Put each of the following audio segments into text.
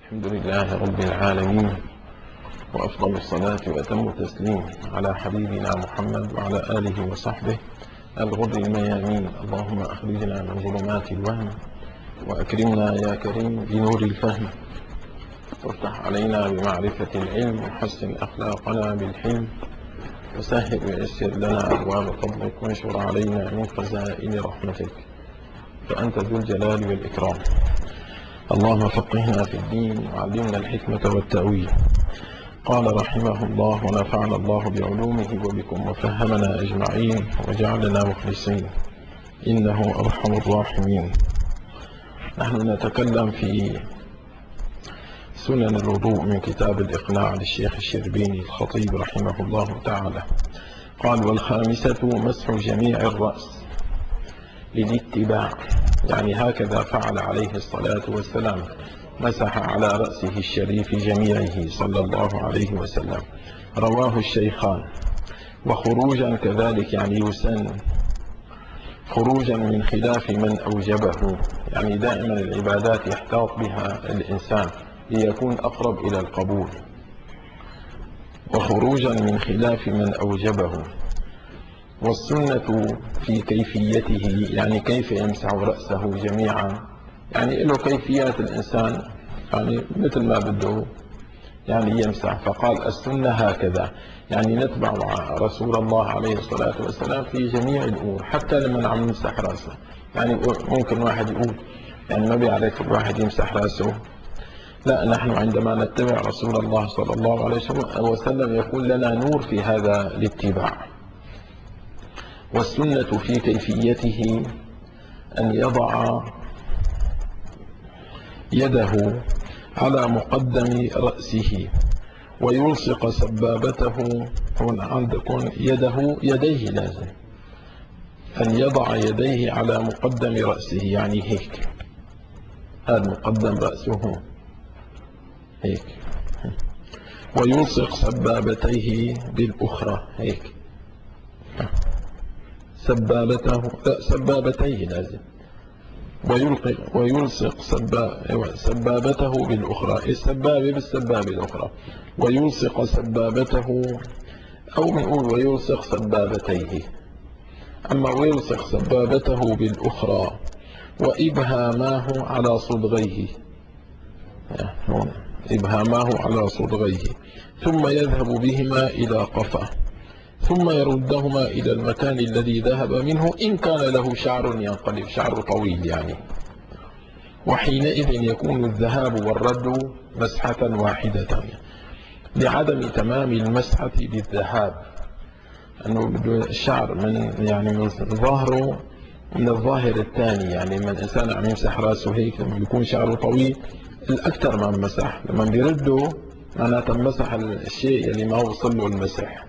الحمد لله رب العالمين، وأفضل الصلاة وأتم التسليم على حبيبنا محمد وعلى آله وصحبه الغر الميامين. اللهم أخرجنا من ظلمات الوهم وأكرمنا يا كريم بنور الفهم، وافتح علينا بمعرفة العلم، وحسن أخلاقنا بالحلم، وسهل ويسر لنا أبواب فضلك، وانشر علينا من خزائن رحمتك، فأنت ذو الجلال والإكرام. اللهم فقهنا في الدين وعلمنا الحكمة والتأويل. قال رحمه الله: ونفعنا الله بعلومه وبكم وفهمنا أجمعين وجعلنا مخلصين إنه أرحم الراحمين. نحن نتكلم في سنن الوضوء من كتاب الإقناع للشيخ الشربيني الخطيب رحمه الله تعالى. قال: والخامسة مسح جميع الرأس للاتباع، يعني هكذا فعل عليه الصلاة والسلام، مسح على رأسه الشريف جميعه صلى الله عليه وسلم. رواه الشيخان. وخروجا كذلك، يعني يسن خروجا من خلاف من أوجبه، يعني دائما العبادات يحتاط بها الإنسان ليكون أقرب إلى القبول. وخروجا من خلاف من أوجبه. والسنة في كيفيته، يعني كيف يمسح رأسه جميعا، يعني له كيفيات الإنسان، يعني مثل ما بده يعني يمسح. فقال: السنة هكذا، يعني نتبع رسول الله عليه الصلاة والسلام في جميع الأمور، حتى لما عم يمسح رأسه. يعني ممكن واحد يقول يعني ما بيعرف الواحد يمسح رأسه. لا، نحن عندما نتبع رسول الله صلى الله عليه وسلم يكون لنا نور في هذا الاتباع. والسنة في كيفيته أن يضع يده على مقدم رأسه ويلصق سبابته. هنا عندكم يديه لازم أن يضع يديه على مقدم رأسه، يعني هيك، هذا مقدم رأسه هيك، ويلصق سبابتيه بالأخرى هيك، سبابتيه لازم، ويلصق سبابته بالأخرى، السبابة بالسبابة الأخرى، ويلصق سبابته، أو بنقول ويلصق سبابتيه. أما ويلصق سبابته بالأخرى وإبهاماه على صدغيه، إبهاماه على صدغيه، ثم يذهب بهما إلى قفاه، ثم يردهما إلى المكان الذي ذهب منه، إن كان له شعر ينقلب، شعر طويل يعني. وحينئذ يكون الذهاب والرد مسحة واحدة، لعدم تمام المسحة بالذهاب، أنه الشعر من ظاهره من الظاهر الثاني، يعني من الإنسان عم يمسح رأسه هيك لما يكون شعره طويل الأكثر ما مسح، لما بيرده معناته مسح الشيء اللي ما وصل له المسح.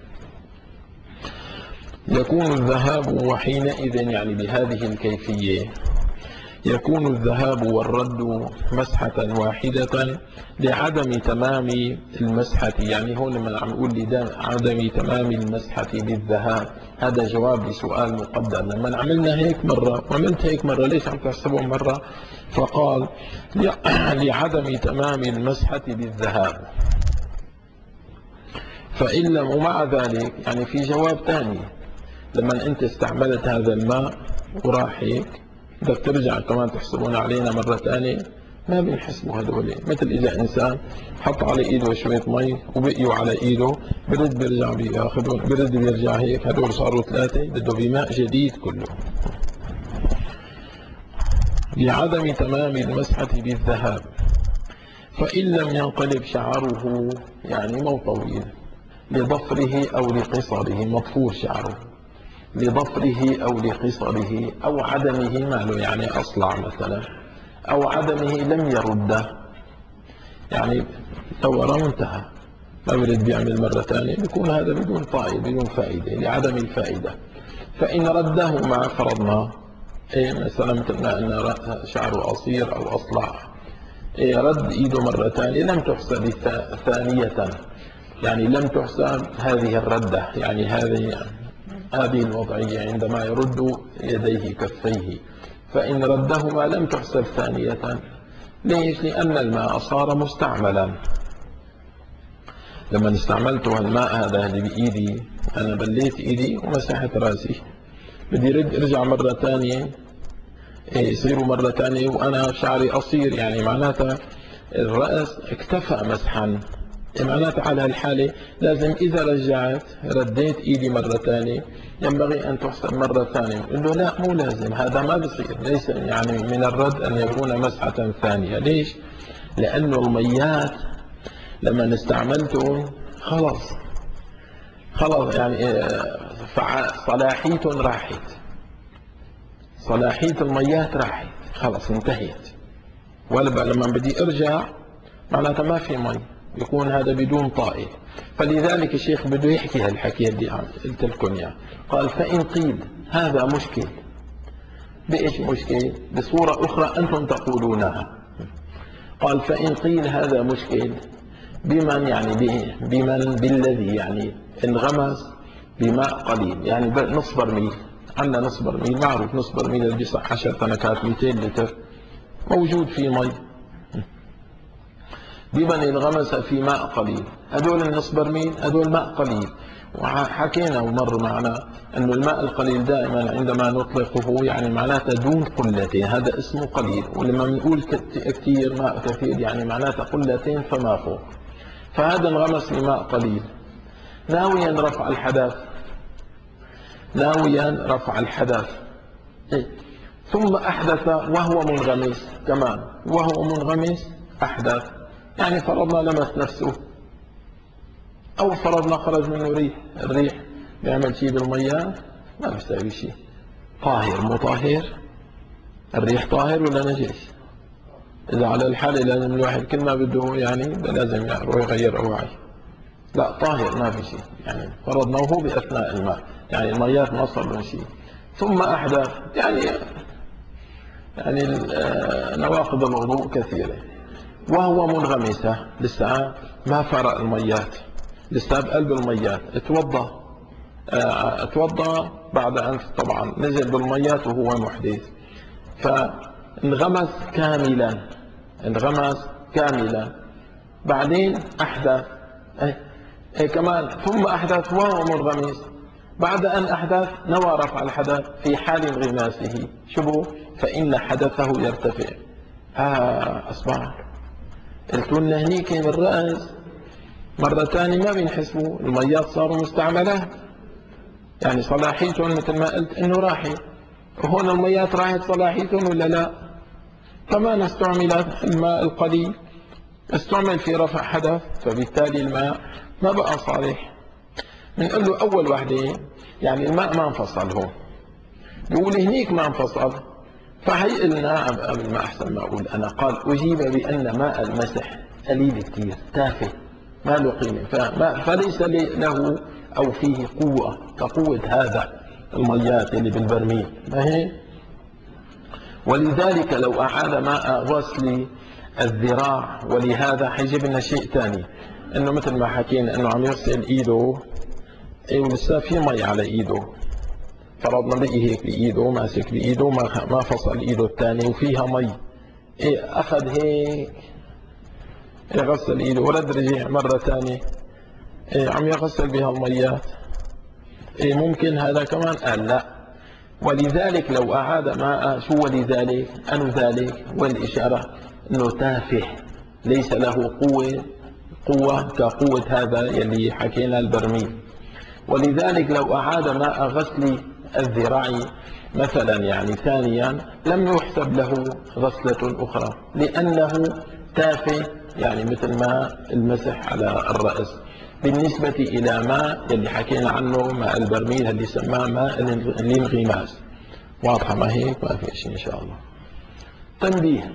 يكون الذهاب وحينئذ، يعني بهذه الكيفية يكون الذهاب والرد مسحة واحدة لعدم تمام المسحة. يعني هون لما عم نقول عدم تمام المسحة بالذهاب، هذا جواب لسؤال مقدر. لما عملنا هيك مرة وعملت هيك مرة، ليش عم تحسبهم مرة؟ فقال: لعدم تمام المسحة بالذهاب. فإن لم، ومع ذلك يعني في جواب ثاني، لما أنت استعملت هذا الماء وراح هيك، بدك ترجع كمان تحسبون علينا مرة ثانية، ما بنحسبوا هذول. مثل إذا إنسان حط على إيده شوية مي وبقيوا على إيده، برد بيرجع بياخذون، برد بيرجع هيك، هذول صاروا ثلاثة، بده بماء جديد كله. لعدم تمام المسحة بالذهاب. فإن لم ينقلب شعره، يعني مو طويل، لضفره أو لقصره، مضفور شعره، لضفره أو لقصره أو عدمه، ما له يعني أصلع مثلا، أو عدمه لم يرده، يعني دورة وانتهى، ما برد بيعمل مرة ثانية، بيكون هذا بدون بدون فائدة، لعدم الفائدة. فإن رده مع فرضنا مثلا مثل ما أن شعره قصير أو أصلع، رد إيده مرة ثانية لم تحسب ثانية، يعني لم تحسب هذه الردة، يعني هذه الوضعية عندما يرد يديه كفيه. فإن ردهما لم تحسب ثانية، ليش؟ لأن الماء صار مستعملا. لما استعملته الماء هذا اللي بإيدي، أنا بليت إيدي ومسحت رأسي، بدي ارجع مرة ثانية يصيروا مرة ثانية وأنا شعري قصير، يعني معناتها الرأس اكتفى مسحا، معناتها على الحالة لازم إذا رجعت رديت إيدي مرة ثانية ينبغي أن تحسب مرة ثانية. يقول له لا، مو لازم، هذا ما بصير، ليس يعني من الرد أن يكون مسحة ثانية. ليش؟ لأنه الميات لما استعملته خلص يعني صلاحيته راحت، صلاحية الميات راحت، خلص انتهت. لما بدي ارجع معناتها ما في مي، يكون هذا بدون طائل. فلذلك الشيخ بده يحكي هالحكي اللي قلت لكم اياه. قال فإن قيل هذا مشكل، بإيش مشكل؟ بصورة أخرى أنتم تقولونها. قال فإن قيل هذا مشكل بمن، يعني بمن بالذي يعني انغمس بماء قليل، يعني نص برميل، عندنا نص برميل معروف، نص برميل اللي بيصح 10 تنكات 200 لتر موجود فيه مي، بمن انغمس في ماء قليل. هذول النص برميل هذول ماء قليل، وحكينا ومر معنا أنه الماء القليل دائما عندما نطلقه يعني معناته دون قلتين، هذا اسمه قليل. ولما بنقول كثير، ماء كثير، يعني معناته قلتين فما فوق. فهذا انغمس بماء قليل ناويا رفع الحدث، ناويا رفع الحدث، ثم أحدث وهو منغمس كمان، وهو منغمس أحدث، يعني فرضنا لمس نفسه، أو فرضنا خرج منه ريح، الريح بيعمل شيء بالمياه؟ ما بيساوي شيء. طاهر مطهر؟ الريح طاهر ولا نجس؟ إذا على الحالة لازم الواحد كل ما بده يعني لازم يروح يغير أوعي. لا، طاهر ما في شيء، يعني فرضنا وهو بأثناء الماء، يعني الميات ما صار لهم شيء. ثم أحدث يعني نواقض الوضوء كثيرة، وهو منغمسة لسه ما فرق الميات، لسه بقلب الميات. اتوضى بعد أن طبعا نزل بالميات وهو محدث، فانغمس كاملا، انغمس كاملا، بعدين أحدث كمان، ثم أحدث وهو منغمس. بعد أن أحدث نوى رفع الحدث في حال انغماسه، شبه فإن حدثه يرتفع. أصبح قلت لنا هنيك بالرأس مرة ثانية ما بينحسبوا، الميات صاروا مستعملات، يعني صلاحيتهم مثل ما قلت إنه راحت، وهون الميات راحت صلاحيتهم ولا لا؟ كمان استعملت الماء القليل، استعمل في رفع حدث، فبالتالي الماء ما بقى صالح. بنقول له أول وحدة يعني الماء ما انفصل، هون بيقول هنيك ما انفصل، فهي قلنا قبل ما أحسن ما أقول أنا، قال أجيب بأن ماء المسح قليل كثير، تافه، ما له قيمة، فليس له أو فيه قوة كقوة هذا الميات اللي بالبرميل، ما هي؟ ولذلك لو أعاد ماء غسل الذراع، ولهذا حيجيب لنا شيء ثاني، انه مثل ما حكينا انه عم يغسل ايده ولسه في مي على ايده، فرضنا بقي هيك بايده، ماسك بايده ما فصل ايده الثاني وفيها مي، اخذ هيك غسل ايده ورد رجع مره ثانيه عم يغسل بها الميات، ممكن هذا كمان؟ قال لا. ولذلك لو أعاد ماء، شو ولذلك؟ أنو ذلك؟ والإشارة أنه تافه، ليس له قوة كقوة هذا يلي حكينا البرميل. ولذلك لو أعاد ماء غسل الذراع مثلا يعني ثانيا لم يحسب له غسلة أخرى، لأنه تافه، يعني مثل ما المسح على الرأس، بالنسبة إلى ماء اللي حكينا عنه ماء البرميل اللي سماه ماء الانغماس. واضحة ما هيك؟ ما في شيء إن شاء الله. تنبيه: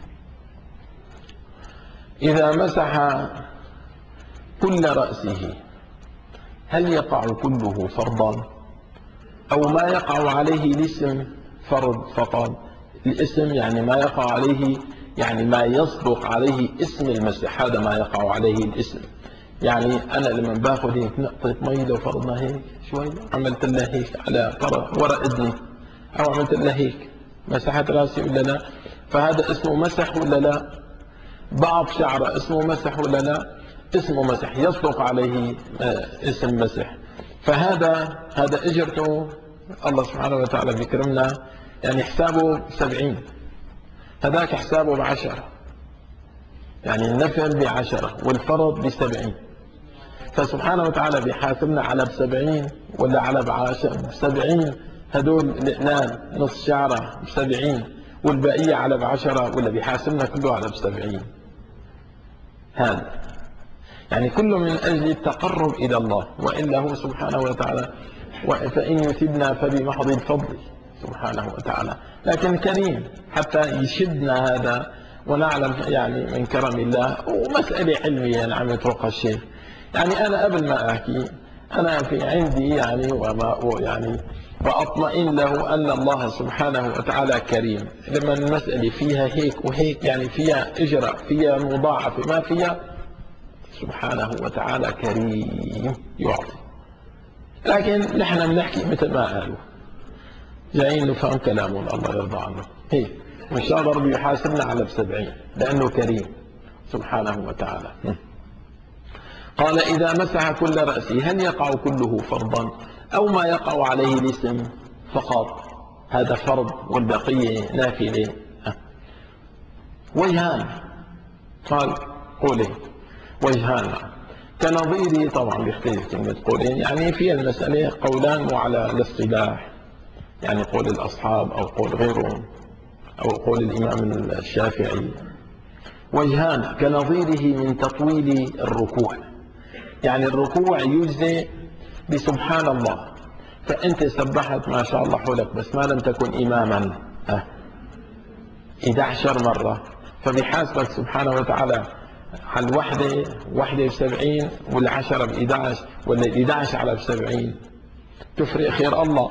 إذا مسح كل رأسه هل يقع كله فرضا، أو ما يقع عليه الاسم فرض فقط؟ الاسم يعني ما يقع عليه، يعني ما يصدق عليه اسم المسح، هذا ما يقع عليه الاسم. يعني أنا لما باخذ هيك نقطة مي، لو فرضنا هيك شوي عملت لها هيك على ورق إذني، أو عملت لها هيك مسحت راسي ولا لا، فهذا اسمه مسح ولا لا؟ بعض شعره اسمه مسح ولا لا؟ اسمه مسح، يصدق عليه اسم مسح. فهذا اجرته الله سبحانه وتعالى بيكرمنا، يعني حسابه 70، هذاك حسابه ب10، يعني النفل ب10 والفرض ب70. فسبحانه وتعالى بيحاسبنا على ب70 ولا على ب70؟ هدول الاثنان نص شعره ب70 والبقية على ب10، ولا بيحاسبنا كله على ب70؟ هذا يعني كله من أجل التقرب إلى الله، وإلا هو سبحانه وتعالى فإن يثبنا فبمحض الفضل سبحانه وتعالى، لكن كريم حتى يشدنا هذا ونعلم يعني من كرم الله. ومسألة علمية يعني عم يطرقها الشيخ، يعني أنا قبل ما أحكي أنا في عندي يعني وأطمئن له أن الله سبحانه وتعالى كريم. لما المسألة فيها هيك وهيك، يعني فيها إجراء، فيها مضاعفة، ما فيها، سبحانه وتعالى كريم يعطي. لكن نحن بنحكي مثل ما قالوا، جايين نفهم كلامهم الله يرضى عنه هيك، وإن شاء الله ربي يحاسبنا على ب70 لأنه كريم سبحانه وتعالى. قال إذا مسح كل رأسه هل يقع كله فرضا أو ما يقع عليه الاسم فقط؟ هذا فرض والبقية نافلة. وجهان، قال قولين، وجهان كنظيره. طبعا بيختلف كلمة قولين، يعني في المسألة قولان وعلى الاصطلاح، يعني قول الأصحاب أو قول غيرهم أو قول الإمام الشافعي. وجهان كنظيره من تطويل الركوع، يعني الركوع يجزئ بسبحان الله، فأنت سبحت ما شاء الله حولك بس ما لم تكن إماما 11 مرة، فبيحاسبك سبحانه وتعالى على الوحدة ب70 وال10 ب11 ولا ال11 على ب70، تفرق خير الله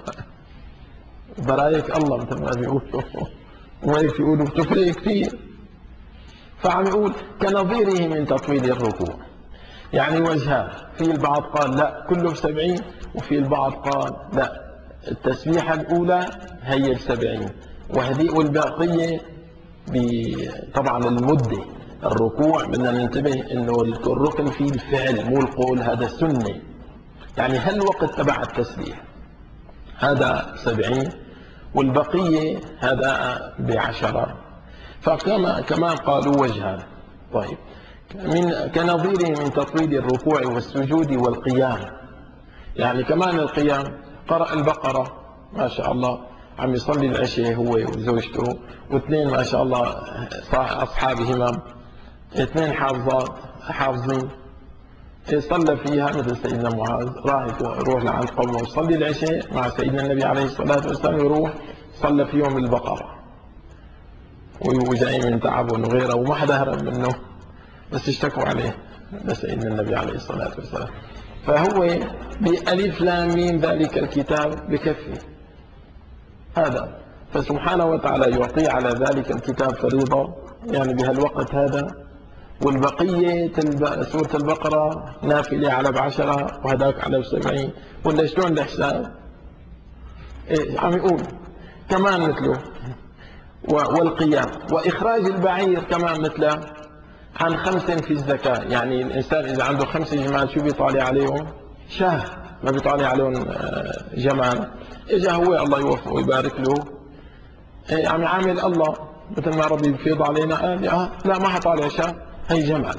برايك الله مثل ما بيقولوا، وهيك يقولوا بتفرق كثير. فعم يقول كنظيره من تطويل الركوع، يعني وجهان، في البعض قال لا كله ب70، وفي البعض قال لا التسبيحة الأولى هي ب70 والباقية طبعا المدة. الركوع بدنا ننتبه انه الركن فيه الفعل مو القول، هذا سنة، يعني هل الوقت تبع التسبيح هذا 70 والبقية هذا ب10. فكما قالوا وجهان. طيب كنظيره من تطويل الركوع والسجود والقيام، يعني كمان القيام قرأ البقرة ما شاء الله، عم يصلي العشاء هو وزوجته واثنين ما شاء الله أصحابهما، اثنين حافظين، صلى فيها مثل سيدنا معاذ، يروح لعند قومه ويصلي العشاء مع سيدنا النبي عليه الصلاة والسلام، يروح صلى فيهم البقرة وجاي من تعبهم وغيره، وما حدا هرب منه بس اشتكوا عليه لسيدنا النبي عليه الصلاة والسلام. فهو بألف لام ميم ذلك الكتاب بكفي هذا، فسبحانه وتعالى يعطي على ذلك الكتاب فريضة يعني بهالوقت هذا، والبقية سورة البقرة نافلة على ب10 وهداك على ب70، ولا شلون الحساب؟ عم يقول كمان مثله. والقيام وإخراج البعير كمان مثله عن 5 في الزكاة، يعني الإنسان إذا عنده 5 جمال شو بيطالع عليهم؟ شاه، ما بيطالع عليهم جمال. إجا هو الله يوفقه ويبارك له عم يعامل الله مثل ما ربي بيفيض علينا، قال لا ما حطالع شاه، هي جمل.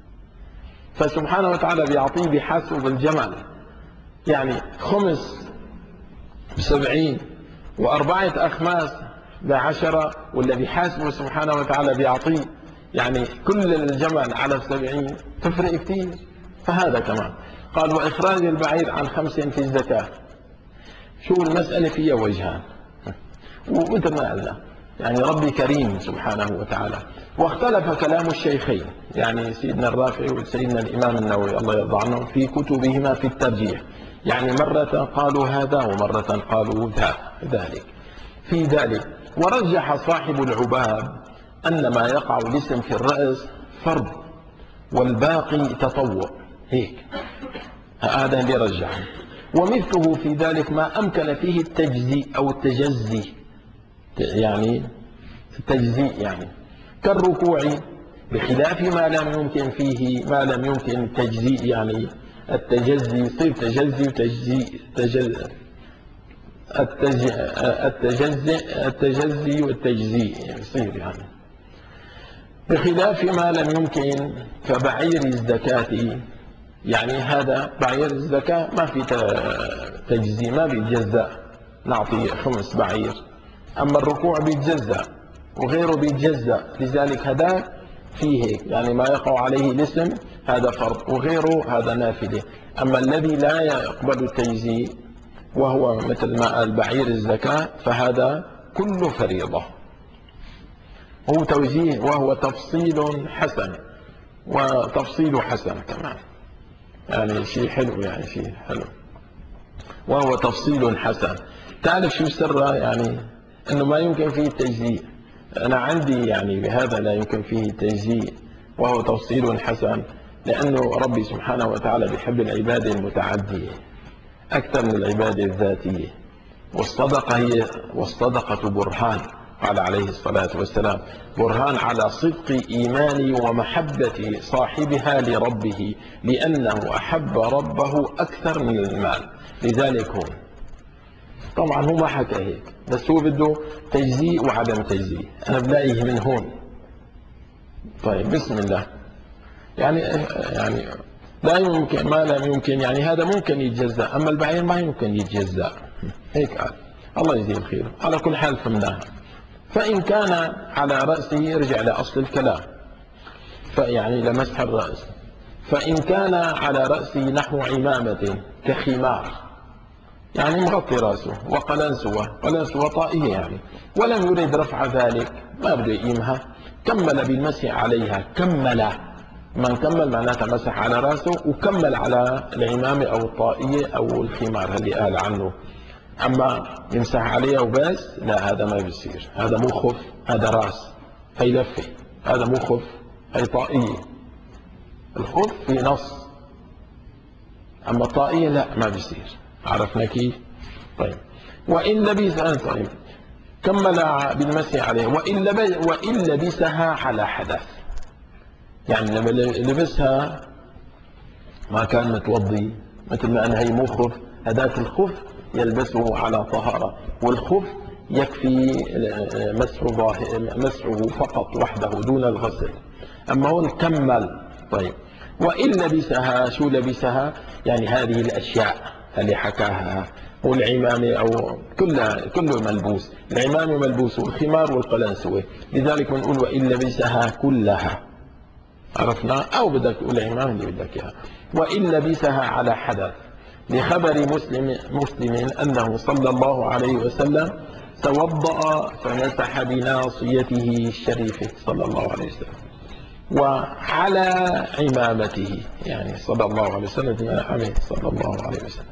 فسبحانه وتعالى بيعطيه بحسب بالجمل، يعني خمس ب70 و4 أخماس ب10، ولا بيحاسبه سبحانه وتعالى بيعطيه يعني كل الجمل على 70، تفرق كثير. فهذا كمان قال وإخراج البعير عن 5 في الزكاة. شو المسألة فيها وجهان، ومثل ما قلنا يعني ربي كريم سبحانه وتعالى. واختلف كلام الشيخين، يعني سيدنا الرافعي وسيدنا الإمام النووي الله يرضى عنهم في كتبهما في الترجيح، يعني مرة قالوا هذا ومرة قالوا ذلك في ذلك. ورجح صاحب العباب أن ما يقع الاسم في الرأس فرض والباقي تطوع، هيك هذا اللي رجح. ومثله في ذلك ما أمكن فيه التجزي أو التجزي، يعني التجزيء يعني كالركوع، بخلاف ما لم يمكن التجزيء، يعني التجزي يصير تجزي وتجزيء التجزي والتجزيء يصير يعني. بخلاف ما لم يمكن كبعير الزكاة، يعني هذا بعير الزكاة ما في تجزي، ما بيتجزأ، نعطي 5 بعير. أما الركوع بيتجزأ وغيره بيتجزأ، لذلك هذا فيه هيك، يعني ما يقع عليه الاسم هذا فرض وغيره هذا نافلة. أما الذي لا يقبل التجزيء وهو مثل ما قال بعير الزكاة فهذا كله فريضة. هو توجيه وهو تفصيل حسن، وتفصيل حسن كمان، يعني شيء حلو، يعني شيء حلو، وهو تفصيل حسن. تعرف شو سره؟ يعني انه ما يمكن فيه التجزيء. انا عندي يعني بهذا لا يمكن فيه التجزيء وهو تفصيل حسن، لانه ربي سبحانه وتعالى بيحب العباده المتعديه اكثر من العباده الذاتيه. والصدقه برهان، قال عليه الصلاه والسلام: برهان على صدق ايمان ومحبه صاحبها لربه، لانه احب ربه اكثر من المال. لذلك هو طبعا هو ما حكى هيك، بس هو بده تجزيء وعدم تجزيء، انا بلاقيه من هون. طيب بسم الله. يعني لا يمكن ما لا يمكن، يعني هذا ممكن يتجزأ، اما البعير ما يمكن يتجزأ. هيك قال، الله يجزيه الخير. على كل حال فهمناها. فإن كان على رأسه يرجع لأصل الكلام، فيعني لمسح الرأس. فإن كان على رأسه نحو عمامة كخمار، يعني مغطي رأسه، وقلنسوة طائية يعني، ولم يريد رفع ذلك، ما بده يقيمها، كمل بالمسح عليها. من كمل معناتها مسح على رأسه وكمل على العمامة أو الطائية أو الخمار اللي قال عنه. أما يمسح عليها وبس، لا، هذا ما بيصير، هذا مو خف، هذا راس، هي لفة، هذا مو خف، هي طائية. الخف في نص، أما الطائية لا، ما بيصير. عرفنا كيف؟ طيب. وإن لبس، طيب كمل بالمسح عليه. وإن لبسها على حدث، يعني لما لبسها ما كان متوضي، مثل ما أنا هي مو خف، هذاك الخف يلبسه على طهارة، والخف يكفي مسحه فقط وحده دون الغسل. أما هون كمل. طيب. وإن لبسها، شو لبسها؟ يعني هذه الأشياء اللي حكاها، والعمامة أو كله ملبوس، العمامة ملبوس والخمار والقلنسوة. لذلك بنقول وإن لبسها كلها، عرفنا؟ أو بدك تقول عمامة اللي بدك إياها. وإن لبسها على حدث، لخبر مسلم أنه صلى الله عليه وسلم توضأ فمسح بناصيته الشريفة صلى الله عليه وسلم وعلى عمامته، يعني صلى الله عليه وسلم صلى الله عليه وسلم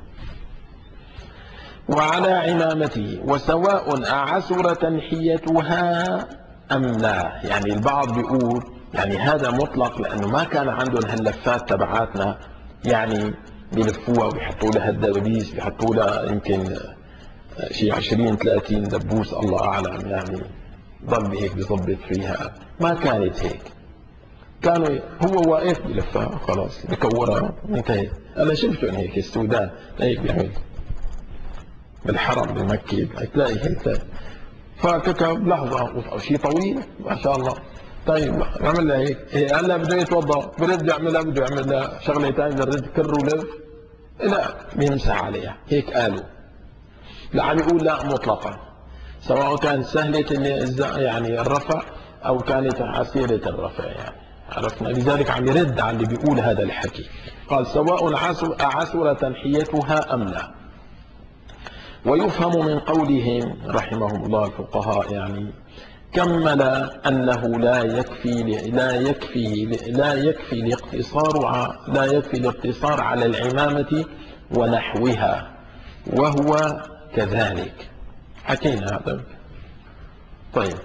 وعلى عمامته، وسواء أعسر تنحيتها أم لا. يعني البعض بيقول يعني هذا مطلق، لأنه ما كان عندهم هاللفات تبعاتنا، يعني بيلفوها وبيحطوا لها الدبابيس، بيحطوا لها يمكن شيء 20-30 دبوس، الله أعلم، يعني ضل هيك بيظبط فيها. ما كانت هيك، كانوا هو واقف بلفها خلاص بكورها انتهت. أنا شفتهم هيك السودان هيك بيعمل بالحرم بمكة، تلاقي هيك فكك بلحظة شيء طويل ما شاء الله. طيب عمل لها هيك، هلا بده يتوضا، برد يعملها، بده يعمل لها شغله ثانيه، برد كر ولف، لا بيمسح عليها. هيك قالوا. لا عم يقول لا مطلقا، سواء كانت سهلة يعني الرفع أو كانت عسيرة الرفع، يعني عرفنا. لذلك عم يرد على اللي بيقول هذا الحكي. قال سواء عسر تنحيتها أم لا. ويفهم من قولهم رحمهم الله الفقهاء، يعني كمل أنه لا يكفي الاقتصار على العمامة ونحوها، وهو كذلك. حكينا هذا. طيب.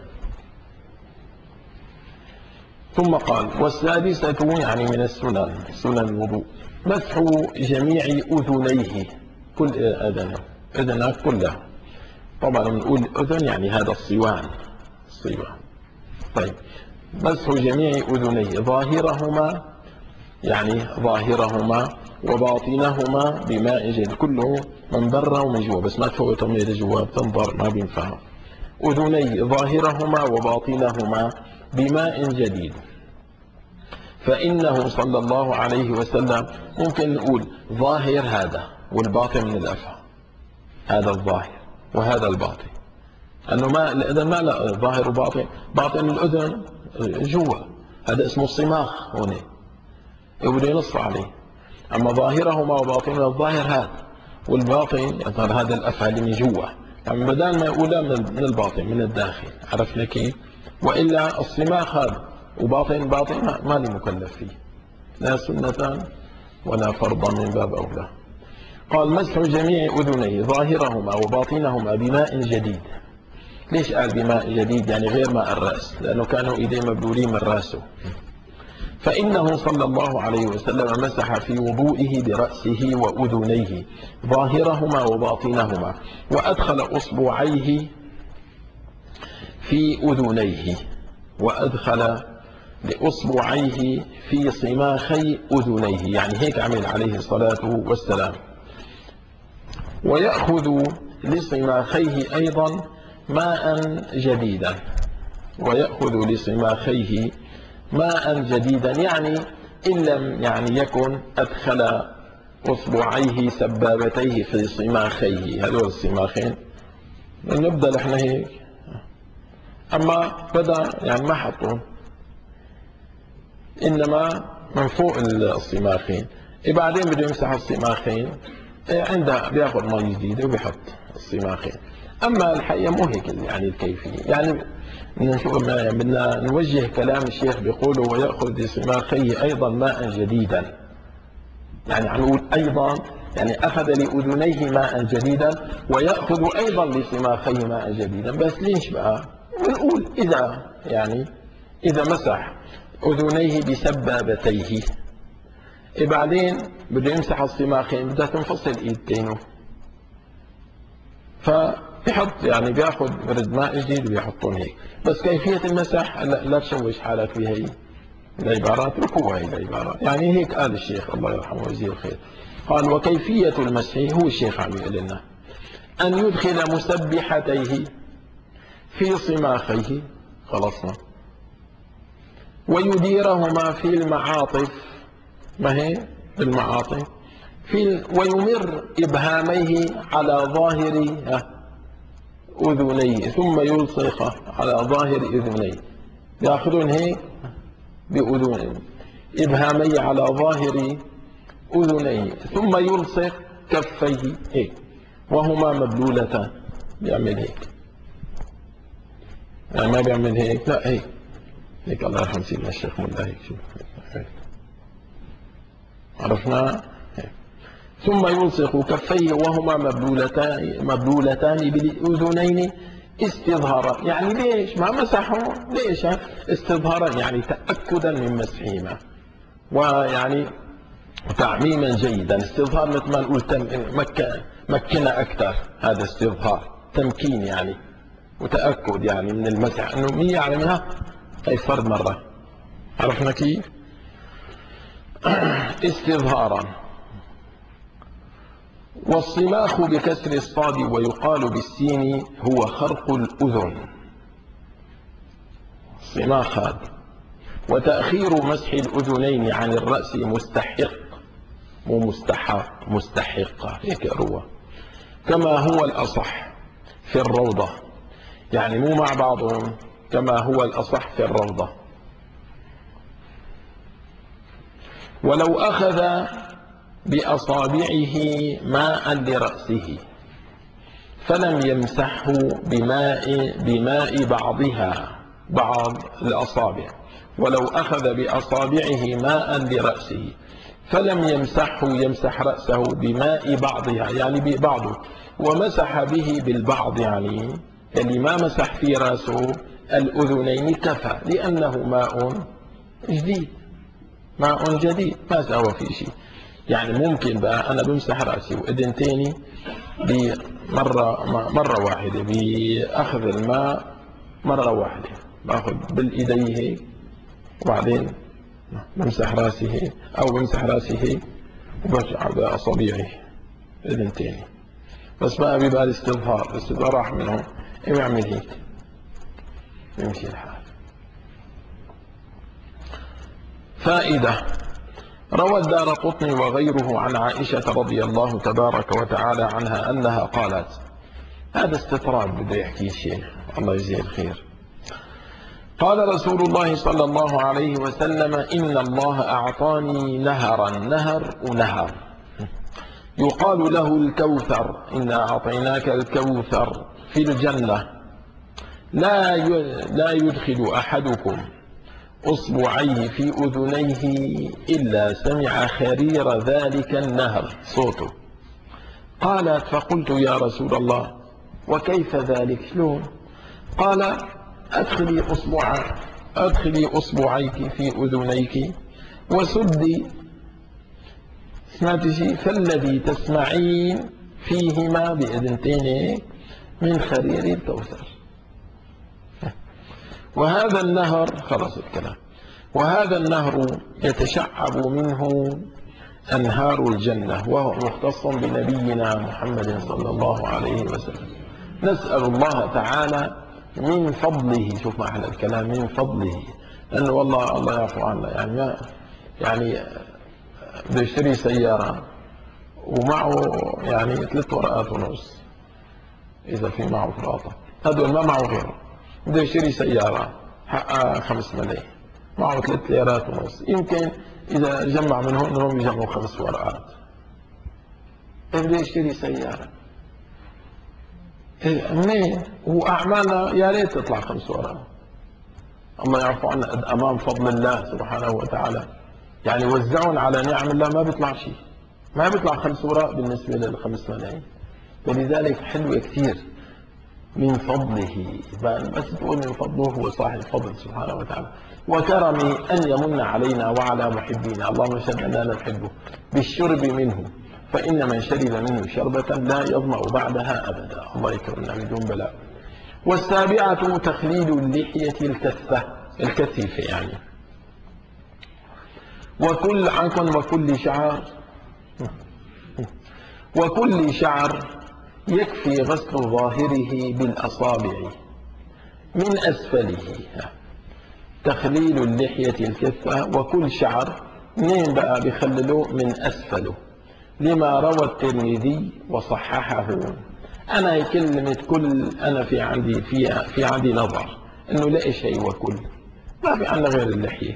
ثم قال والسادسة، يعني من سنن الوضوء، مسح جميع أذنيه، كل أذنه كلها. طبعا بنقول أذن يعني هذا الصوان مصيبة. طيب، مسح جميع أذنيه ظاهرهما، يعني ظاهرهما وباطنهما بماء جديد، كله من برا ومن جوا، بس ما تفوت مية جوا بتنظر ما بينفع. أذنيه ظاهرهما وباطنهما بماء جديد. فإنه صلى الله عليه وسلم، ممكن نقول ظاهر هذا والباطن من الأفعى، هذا الظاهر وهذا الباطن، أنه ما الأذن ما لا ظاهر وباطن، باطن الأذن جوا، هذا اسمه الصماخ هنا يبدو ينص عليه. أما ظاهرهما وباطنهما، الظاهر هذا والباطن يعني هذا الأفعى اللي من جوا، يعني بدل ما يقولها من الباطن من الداخل، عرفنا كيف؟ وإلا الصماخ هذا وباطن ما لي مكلف فيه، لا سنة ولا فرضا من باب أولى. قال مسح جميع أذنيه ظاهرهما وباطنهما بماء جديد. ليش قال بماء جديد؟ يعني غير ماء الرأس، لأنه كانوا إيديه مبلولين من رأسه. فإنه صلى الله عليه وسلم مسح في وضوئه برأسه وأذنيه ظاهرهما وباطنهما، وأدخل أصبعيه في أذنيه، وأدخل لأصبعيه في صماخي أذنيه، يعني هيك عمل عليه الصلاة والسلام. ويأخذ لصماخيه أيضا ماء جديدا، ويأخذ لصماخيه ماء جديدا، يعني إن لم يعني يكن أدخل أصبعيه سبابتيه في صماخيه، هذول الصماخين نبدأ احنا هيك، أما بدأ يعني ما حطون، إنما من فوق الصماخين. بعدين بده يمسح الصماخين، عنده بياخذ مي جديدة وبيحط الصماخين. أما الحقيقة مو هيك يعني الكيفية، يعني بدنا نوجه كلام الشيخ بيقوله ويأخذ لصماخيه أيضا ماء جديدا، يعني عم نقول أيضا يعني أخذ لأذنيه ماء جديدا ويأخذ أيضا لصماخيه ماء جديدا. بس ليش بقى؟ بنقول إذا مسح أذنيه بسبابتيه، بعدين بده يمسح الصماخين، بدها تنفصل ايدتينه، فبيحط يعني بياخذ برد ماء جديد وبيحطون هيك. بس كيفية المسح لا تشوش حالك بهي العبارات، ركوع هي العبارات، يعني هيك قال الشيخ الله يرحمه ويجزيه الخير. قال وكيفية المسح، هو الشيخ عم يقول لنا أن يدخل مسبحتيه في صماخيه، خلصنا، ويديرهما في المعاطف، ما هي المعاطف، ويمر إبهاميه على ظاهر أذنيه، ثم يلصق على ظاهر أذنيه، يأخذون هيك بأذنيه، إبهاميه على ظاهر أذنيه، ثم يلصق كفيه هيك وهما مبلولتان، بيعمل هيك، يعني ما بيعمل هيك، لا هيك هيك. الله يرحم سيدنا الشيخ ملا هيك، شوف عرفنا. ثم يلصق كفيه وهما مبلولتان بالأذنين استظهارا، يعني ليش ما مسحوا؟ ليش استظهارا؟ يعني تأكدا من مسحهما، ويعني تعميما جيدا. استظهار مثل ما نقول مكنا أكثر، هذا استظهار تمكين يعني وتأكد يعني من المسح، أنه 100 على 100 هي فرد مرة، عرفنا كيف؟ استظهارا. والصماخ بكسر الصاد ويقال بالسين هو خرق الأذن، صماخ هذا. وتأخير مسح الأذنين عن الرأس مستحق، مو مستحق، مستحقة هيك روى، كما هو الأصح في الروضة، يعني مو مع بعضهم، كما هو الأصح في الروضة. ولو أخذ بأصابعه ماء لرأسه فلم يمسحه بماء بعض الأصابع، ولو أخذ بأصابعه ماء لرأسه فلم يمسحه يمسح رأسه بماء بعضها، يعني ببعضه، ومسح به بالبعض، يعني اللي ما مسح في رأسه الأذنين كفى، لأنه ماء جديد، ماء جديد ما سوى فيه شيء. يعني ممكن بقى أنا بمسح رأسي وإذنتيني مرة واحدة بأخذ الماء مرة واحدة باخذ بالإيدي هيك، وبعدين بمسح راسي هيك، أو بمسح راسي هيك وبرجع بأصابعي الاثنتين. بس ما بيبقى الاستظهار راح منهم، يعمل هيك يمشي الحال. فائدة: روى الدارقطني وغيره عن عائشة رضي الله تبارك وتعالى عنها أنها قالت، هذا استطراد بده يحكي الشيخ الله يجزيه الخير، قال رسول الله صلى الله عليه وسلم: إن الله أعطاني نهرا، نهر ونهر يقال له الكوثر، إنا أعطيناك الكوثر في الجنة، لا يدخل أحدكم أصبعيه في أذنيه إلا سمع خرير ذلك النهر صوته. قالت: فقلت يا رسول الله وكيف ذلك شلون؟ قال: أدخلي أصبعيك في أذنيك وسدي، سمعت شيء؟ فالذي تسمعين فيهما بإذنتين من خرير الكوثر. وهذا النهر، خلص الكلام، وهذا النهر يتشعب منه أنهار الجنة، وهو مختص بنبينا محمد صلى الله عليه وسلم. نسأل الله تعالى من فضله، شوف ما أحلى الكلام، من فضله، لأنه والله الله يعفو عنا، يعني بده يشتري سيارة ومعه 3 ورقات ونص، إذا في معه فراطة، هذول ما معه غيره، بده يشتري سيارة حقها 5 ملايين، معه 3 ليرات ونص، يمكن إذا جمع من هون لهم يجمعوا 5 ورقات، بده يشتري سيارة. منين؟ وأعمالنا يا ريت تطلع 5 ورقات. الله يعفو عنا، أمام فضل الله سبحانه وتعالى، وزعون على نعم الله ما بيطلع شيء، ما بيطلع 5 ورق بالنسبة لل5 ملايين. ولذلك حلوة كثير من فضله، بس تقول من فضله، هو صاحب الفضل سبحانه وتعالى، وكرمه أن يمن علينا وعلى محبينا، اللهم اشهد أننا نحبه، بالشرب منه، فإن من شرب منه شربة لا يظمأ بعدها أبدا، الله يكرمنا من دون بلاء. والسابعة تخليل اللحية الكثيفة، وكل شعر يكفي غسل ظاهره بالأصابع من أسفله. تخليل اللحية الكثة وكل شعر، منين بقى بيخللوه؟ من أسفله، لما روى الترمذي وصححه. أنا كلمة كل أنا في عندي نظر إنه لا شيء، وكل ما في عندنا غير اللحية.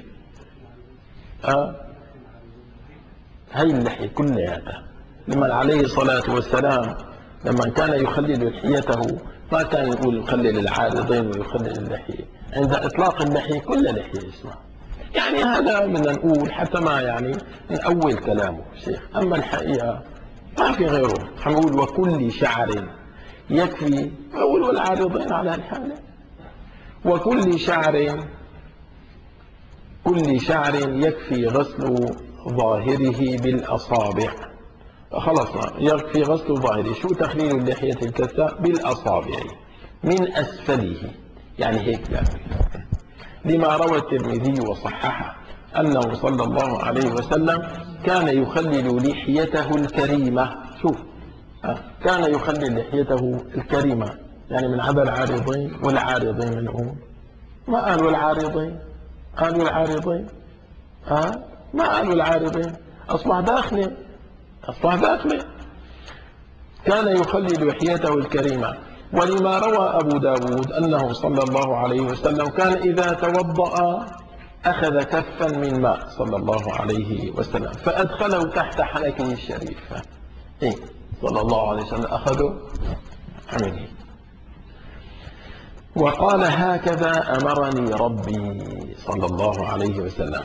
هي اللحية كلها، لما عليه الصلاة والسلام لما كان يخلل لحيته ما كان يقول يخلل العارضين ويخلل اللحية، عند إطلاق اللحية كل لحية اسمها. هذا بدنا نقول حتى ما من أول كلامه شيخ، أما الحقيقة ما في غيره، حنقول وكل شعر يكفي، أقول والعارضين على الحالة، وكل شعر يكفي غسل ظاهره بالأصابع. خلاص يكفي غسل ظاهره. شو تخليل اللحية الكثة؟ بالأصابع من أسفله، هيك لما روى الترمذي وصححه أنه صلى الله عليه وسلم كان يخلل لحيته الكريمة. شوف، كان يخلل لحيته الكريمة، من عدا العارضين، والعارضين منهم ما قالوا العارضين، قالوا العارضين، ما قالوا العارضين، أصبح داخله. كان يخلل لحيته الكريمة. ولما روى أبو داود أنه صلى الله عليه وسلم كان إذا توضأ أخذ كفا من ماء صلى الله عليه وسلم فأدخله تحت حنكه الشريف. صلى الله عليه وسلم أخذه عمله وقال: هكذا أمرني ربي صلى الله عليه وسلم.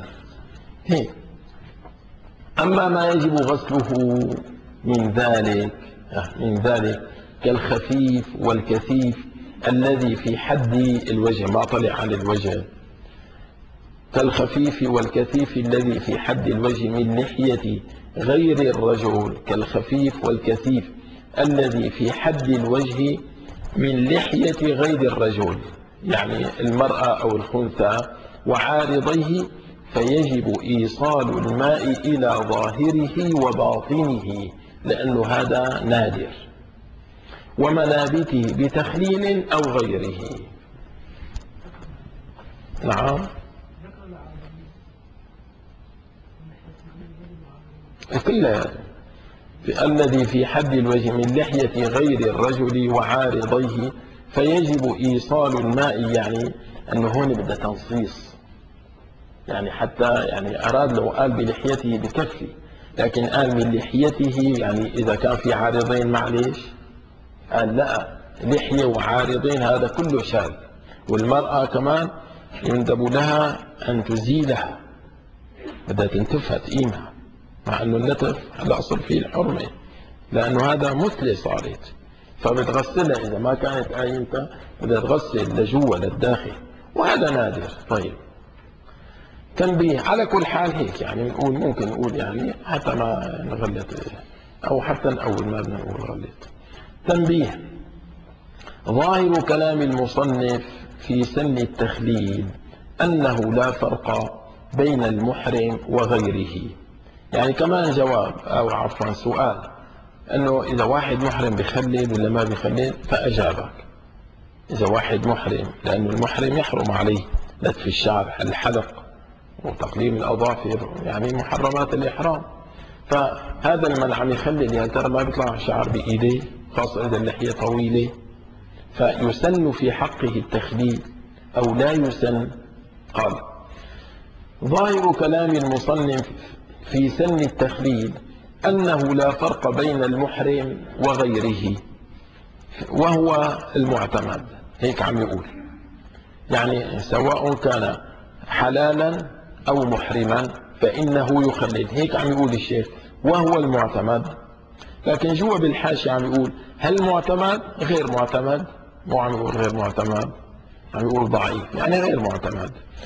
أما ما يجب غسله من ذلك كالخفيف والكثيف الذي في حد الوجه، ما طلع عن الوجه، كالخفيف والكثيف الذي في حد الوجه من لحية غير الرجل، كالخفيف والكثيف الذي في حد الوجه من لحية غير الرجل، يعني المرأة أو الخنثى وعارضيه، فيجب إيصال الماء إلى ظاهره وباطنه لأنه هذا نادر، ومنابته بتخليل أو غيره. نعم، كلها الذي في حد الوجه من لحية غير الرجل وعارضيه فيجب إيصال الماء، يعني أنه هون بدأ تنصيص، يعني حتى يعني أراد لو قال بلحيته بكفي، لكن قال من لحيته، يعني إذا كان في عارضين معليش، قال لا، لحية وعارضين هذا كله شاذ. والمرأة كمان يندب لها أن تزيلها، بدها تنتفها تقيمها، مع أنه النتف الأصل فيه الحرمة، لأنه هذا مثلي صارت، فبتغسلها إذا ما كانت قايمتها بدها تغسل لجوا للداخل، وهذا نادر. طيب، تنبيه على كل حال هيك، يعني نقول ممكن نقول يعني حتى ما نغلط، أو حتى نقول ما بدنا نقول غلط. تنبيه: ظاهر كلام المصنف في سن التخليل أنه لا فرق بين المحرم وغيره. يعني كمان جواب أو عفوا سؤال، أنه إذا واحد محرم بخلل ولا ما بخلل، فأجابك إذا واحد محرم، لأن المحرم يحرم عليه نتف الشعر، الحلق، وتقليم الأظافر، يعني محرمات الإحرام. فهذا المن عم يخلل يا ترى ما بيطلع شعر بإيديه، خاصة إذا اللحية طويلة، فيسن في حقه التخليل أو لا يسن؟ قال: ظاهر كلام المصنف في سن التخليل أنه لا فرق بين المحرم وغيره، وهو المعتمد. هيك عم يقول، يعني سواء كان حلالا أو محرما فإنه يخلل. هيك عم يقول الشيخ، وهو المعتمد. لكن جوا بالحاشية عم يقول هل معتمد غير معتمد، مو عم يقول غير معتمد، عم يقول ضعيف، يعني غير معتمد.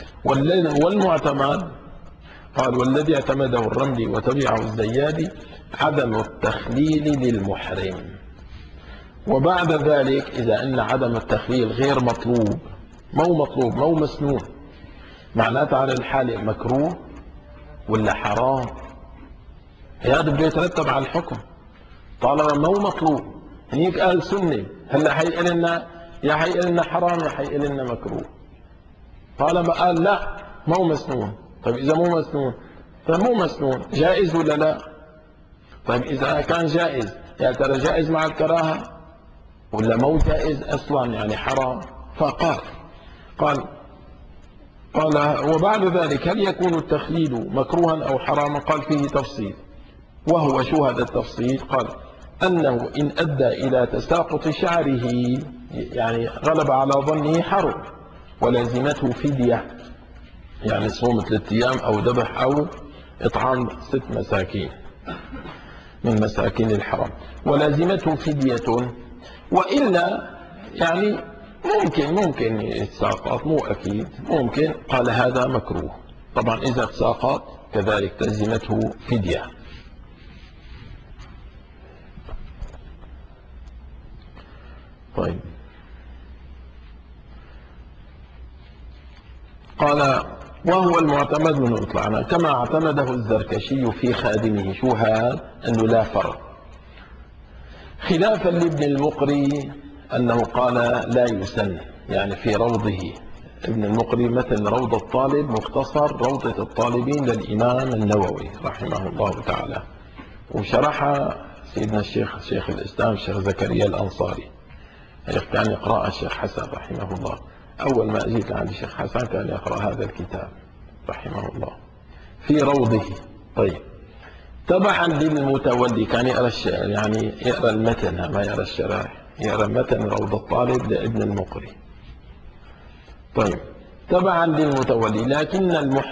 والمعتمد قال: والذي اعتمده الرملي وتبعه الزيادي عدم التخليل للمحرم. وبعد ذلك إذا أن عدم التخليل غير مطلوب، مو مسنون، معناته على الحالة مكروه ولا حرام، هذا بده يترتب على الحكم. طالما مو مطلوب، هنيك قال سنة، هلا حيقل لنا يا حيقل لنا حرام يا حيقل لنا مكروه. طالما قال لا مو مسنون، طيب إذا مو مسنون فمو مسنون، جائز ولا لا؟ طيب إذا كان جائز، يا ترى جائز مع الكراهة ولا مو جائز أصلا، يعني حرام؟ فقال وبعد ذلك هل يكون التخليل مكروها أو حراما؟ قال: فيه تفصيل. وهو شو هذا التفصيل؟ قال: أنه إن أدى إلى تساقط شعره، يعني غلب على ظنه، حرم، ولازمته فدية، يعني صوم 3 أيام أو ذبح أو إطعام 6 مساكين من مساكين الحرم، ولازمته فدية. وإلا يعني ممكن يتساقط، مو أكيد، ممكن. قال: هذا مكروه. طبعا إذا تساقط كذلك تلزمته فدية. طيب، قال: وهو المعتمد من إطلاقنا كما اعتمده الزركشي في خادمه. شو هذا؟ أنه لا فرق، خلافا لابن المقري أنه قال لا يسن، يعني في روضه. ابن المقري مثل روض الطالب، مختصر روضة الطالبين للإمام النووي رحمه الله تعالى، وشرحها سيدنا الشيخ شيخ الإسلام الشيخ زكريا الأنصاري. كان يقرأ الشيخ حسن رحمه الله، أول ما أجيت عند الشيخ حسن كان يقرأ هذا الكتاب رحمه الله في روضه. طيب، تبعا للمتولي، كان يقرأ يعني يقرأ المتن، ما يقرأ الشرائح، يقرأ متن روض الطالب لابن المقري. طيب، تبعا للمتولي، لكن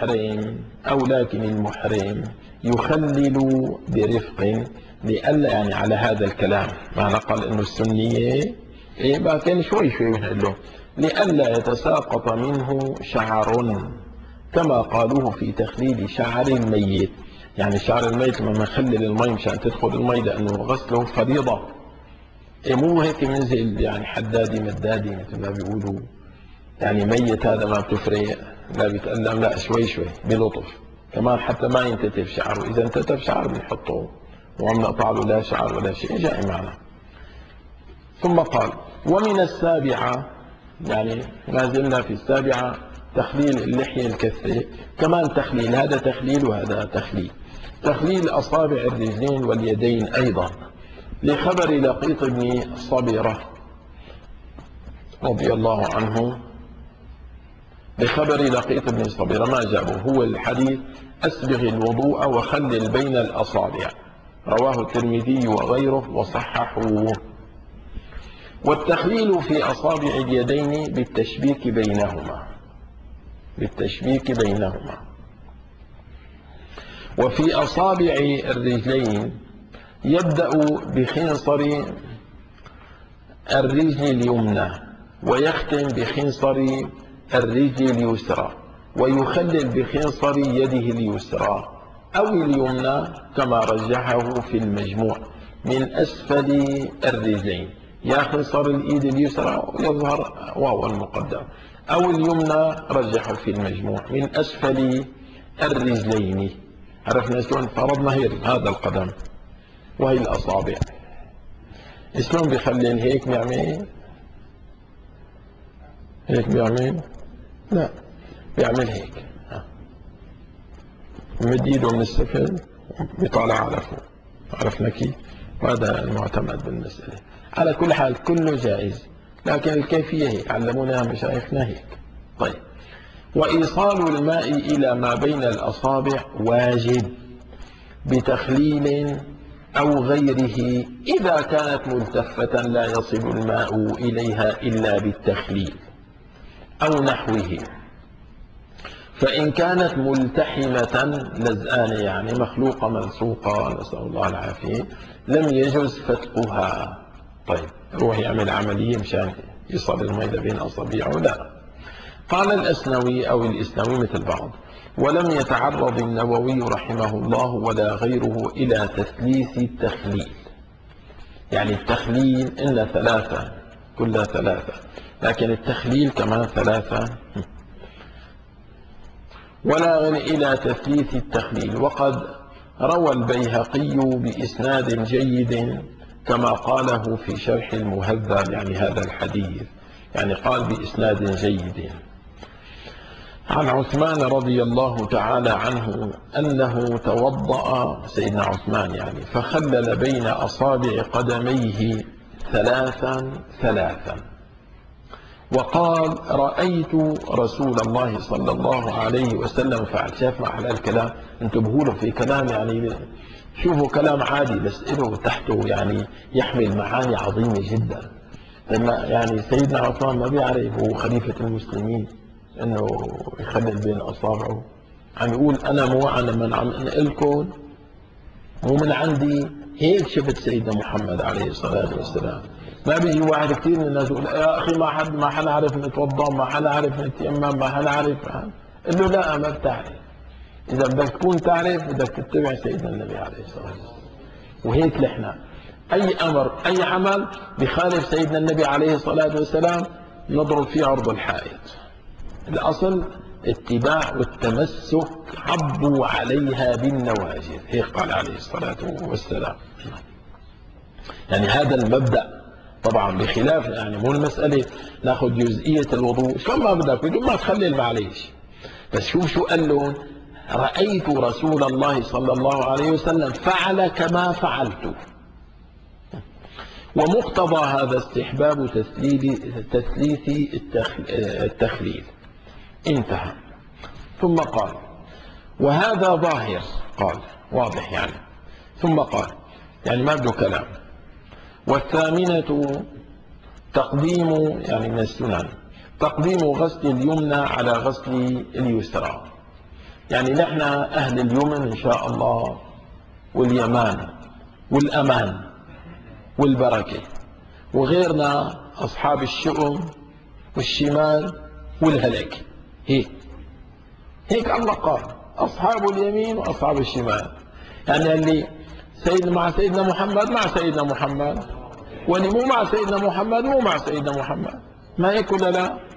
المحرم يخلل برفق، لئلا يعني على هذا الكلام، معنى قال انه السنية بقى كان شوي له، لئلا يتساقط منه شعر، كما قالوه في تخليل شعر الميت. يعني شعر الميت لما نخلل المي مشان تدخل المي، لانه غسله فريضة، مو هيك منزل يعني حدادي مدادي مثل ما بيقولوا، يعني ميت هذا ما بتفرق، لا بيتألم، لا شوي شوي بلطف كمان حتى ما ينتتف شعره. إذا انتتف شعر بنحطه وعم نقطع له لا شعر ولا شيء جاي معنا. ثم قال ومن السابعة، يعني ما زلنا في السابعة، تخليل اللحية الكثة. كمان تخليل، هذا تخليل وهذا تخليل. تخليل أصابع الرجلين واليدين أيضا، لخبر لقيط بن صبيرة رضي الله عنه، بخبر لقيط بن صبيرة ما جابه هو الحديث أسبغ الوضوء وخلل بين الأصابع، رواه الترمذي وغيره وصححوه. والتخليل في أصابع اليدين بالتشبيك بينهما، بالتشبيك بينهما. وفي أصابع الرجلين يبدأ بخنصر الرجل اليمنى ويختم بخنصر الرجل اليسرى، ويخلل بخنصر يده اليسرى أو اليمنى كما رجحه في المجموع من أسفل الرجلين، يا خنصر الإيد اليسرى يظهر واو المقدم، أو اليمنى رجحه في المجموع من أسفل الرجلين. عرفنا شلون؟ فرضنا هذا القدم وهي الأصابع، شلون بيخلل؟ هيك بيعمل، هيك بيعمل، لا بيعمل هيك، بمد ايده من السفل بيطالع على فوق. عرفنا كيف؟ وهذا المعتمد بالمسألة. على كل حال كله جائز، لكن الكيفية هيك علمونا مشايخنا هيك. طيب، وإيصال الماء إلى ما بين الأصابع واجب بتخليل أو غيره إذا كانت ملتفة لا يصل الماء إليها إلا بالتخليل أو نحوه. فإن كانت ملتحمة لزآن، يعني مخلوقة ملصوقة نسأل الله العافية، لم يجوز فتقها. طيب روح يعمل عملية مشان يصل الماء بين أصابعه؟ لا. قال الأسنوي أو الإسنوي مثل بعض، ولم يتعرض النووي رحمه الله ولا غيره إلى تثليث التخليل. يعني التخليل إلا ثلاثة، كلها ثلاثة، لكن التخليل كمان ثلاثة، ولا إلى تثليث التخليل. وقد روى البيهقي بإسناد جيد كما قاله في شرح المهذب، يعني هذا الحديث، يعني قال بإسناد جيد عن عثمان رضي الله تعالى عنه أنه توضأ، سيدنا عثمان يعني، فخلل بين أصابع قدميه ثلاثا ثلاثا، وقال رأيت رسول الله صلى الله عليه وسلم فعل. شاف معنى الكلام؟ انتبهوا له في كلام، يعني شوفوا كلام عادي بس له تحته يعني يحمل معاني عظيمة جدا. لما يعني سيدنا عثمان ما بيعرف هو خليفة المسلمين انه يخلل بين اصابعه، عم يقول انا مو لما عم انقلكم مو من عندي، هيك شفت سيدنا محمد عليه الصلاة والسلام. ما بيجي واحد كثير من الناس يقول يا اخي ما حنعرف نتوضا، ما حنعرف نتيمم، ما حنعرف. قل له لا ما بتعرف، اذا بدك تكون تعرف بدك تتبع سيدنا النبي عليه الصلاة والسلام. وهيك نحن اي امر اي عمل بخالف سيدنا النبي عليه الصلاة والسلام نضرب فيه عرض الحائط. الأصل اتباع والتمسك، عضوا عليها بالنواجذ، هيك قال عليه الصلاة والسلام. يعني هذا المبدأ طبعا، بخلاف يعني مو المسألة ناخذ جزئية الوضوء شلون ما بدك بدون ما تخلل معليش، بس شو قال لهم؟ رأيت رسول الله صلى الله عليه وسلم فعل كما فعلت. ومقتضى هذا استحباب تثليث التخليل. انتهى. ثم قال وهذا ظاهر، قال واضح يعني. ثم قال يعني ما بده كلام. والثامنة تقديم، يعني من السنن، تقديم غسل اليمنى على غسل اليسرى. يعني نحن أهل اليمن إن شاء الله، واليمان والأمان والبركة، وغيرنا أصحاب الشؤم والشمال والهلك. هيك الله قال أصحاب اليمين وأصحاب الشمال، يعني اللي مع سيدنا محمد مع سيدنا محمد، واللي مو مع سيدنا محمد مو مع سيدنا محمد. ما هيك ولا لا؟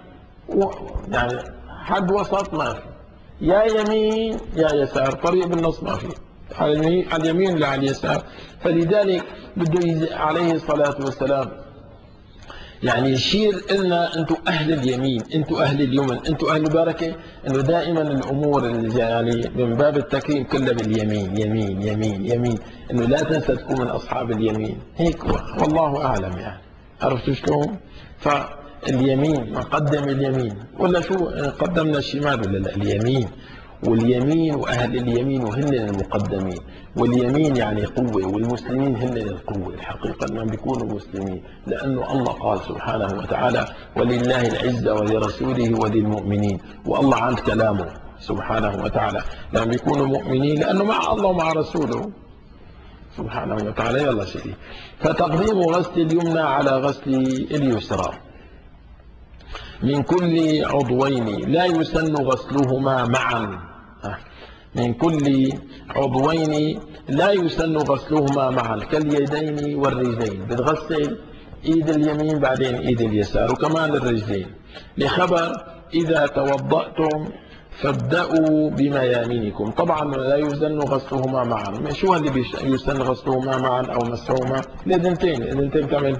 يعني حد وسط ما في، يا يمين يا يسار، طريق بالنص ما في، على اليمين ولا على اليسار. فلذلك بده عليه الصلاة والسلام يعني يشير لنا انتم اهل اليمين، انتم اهل اليمن، انتم اهل البركه، انه دائما الامور يعني من باب التكريم كلها باليمين، يمين يمين يمين، انه لا تنسى تكون من اصحاب اليمين. هيك والله اعلم يعني. عرفتوا شلون؟ فاليمين نقدم اليمين ولا شو قدمنا الشمال ولا لا؟ اليمين. واليمين واهل اليمين وهن المقدمين، واليمين يعني قوه، والمسلمين هن القوه الحقيقه انهم بيكونوا مسلمين، لانه الله قال سبحانه وتعالى ولله العزه ولرسوله وللمؤمنين، والله عن كلامه سبحانه وتعالى لما بيكونوا مؤمنين لانه مع الله ومع رسوله سبحانه وتعالى. يلا سيدي. فتقديم غسل اليمنى على غسل اليسرى من كل عضوين لا يسن غسلهما معا. من كل عضوين لا يسن غسلهما معا كاليدين والرجلين، بتغسل ايد اليمين بعدين ايد اليسار وكمان الرجلين، لخبر اذا توضأتم فابدأوا بميامنكم. طبعا لا يسن غسلهما معا. شو اللي يسن غسلهما معا او مسحهما؟ الاذنتين. الاذنتين تعمل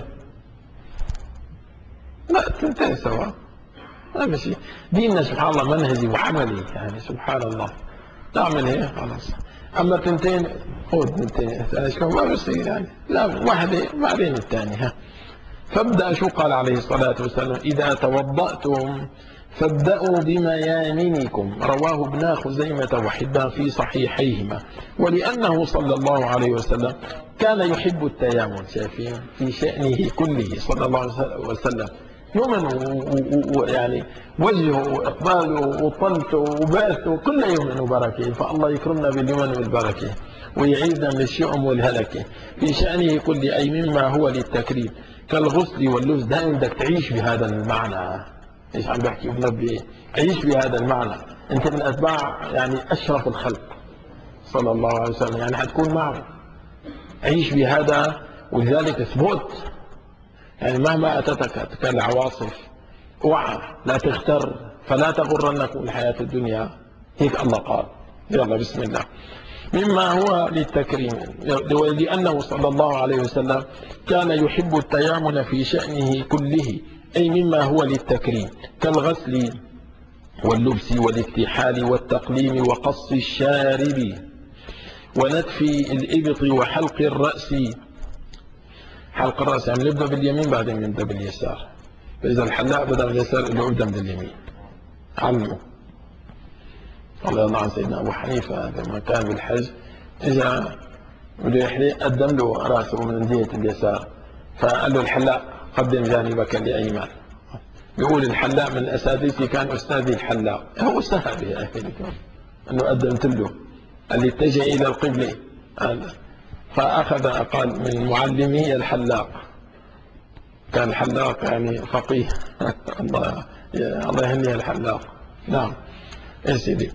لا تنتين سوا، ما شيء. ديننا سبحان الله منهجي وعملي يعني سبحان الله. تعمل هيك خلاص. اما تنتين خذ تنتين شلون ما بصير يعني، لا واحده بعدين الثانيه. فابدأ شو قال عليه الصلاة والسلام؟ إذا توضأتم فابدأوا بميامنكم، رواه ابن خزيمة وحبان في صحيحيهما. ولأنه صلى الله عليه وسلم كان يحب التيامن، شايفين في شأنه كله صلى الله عليه وسلم، يمن ويعني وجهه واقباله وطلته وبعثه كله يمن وبركه، فالله يكرمنا باليمن والبركه ويعيذنا من الشؤم والهلكه في شأنه كله، أي مما هو للتكريم كالغسل واللبس. دائما بدك تعيش بهذا المعنى. ايش عم بحكي بنبي؟ عيش بهذا المعنى. انت من اتباع يعني اشرف الخلق صلى الله عليه وسلم، يعني حتكون معه. عيش بهذا، ولذلك اثبت يعني مهما اتتك العواصف اوعى، لا تغتر، فلا تغرنكم الحياة الدنيا. هيك الله قال. يلا بسم الله. مما هو للتكريم، لأنه صلى الله عليه وسلم كان يحب التيامن في شأنه كله، أي مما هو للتكريم كالغسل واللبس والاكتحال والتقليم وقص الشارب ونتف الإبط وحلق الرأس. حلق الرأس يعني نبدأ باليمين بعدين نبدأ باليسار، فإذا الحلاق بدأ باليسار اللي يبدأ باليمين. علمه الله يرضى عن سيدنا أبو حنيفة لما كان بالحج إذا بده يحلق قدم له راسه من جهة اليسار، فقال له الحلاق قدم جانبك الأيمن. بيقول الحلاق من أساتذتي كان أستاذي الحلاق، هو سهل يا أخي أنه قدمت له، قال لي اتجه إلى القبلة، فأخذ قال من معلمي الحلاق. كان الحلاق يعني فقيه الله يهنيه الحلاق. نعم يا سيدي.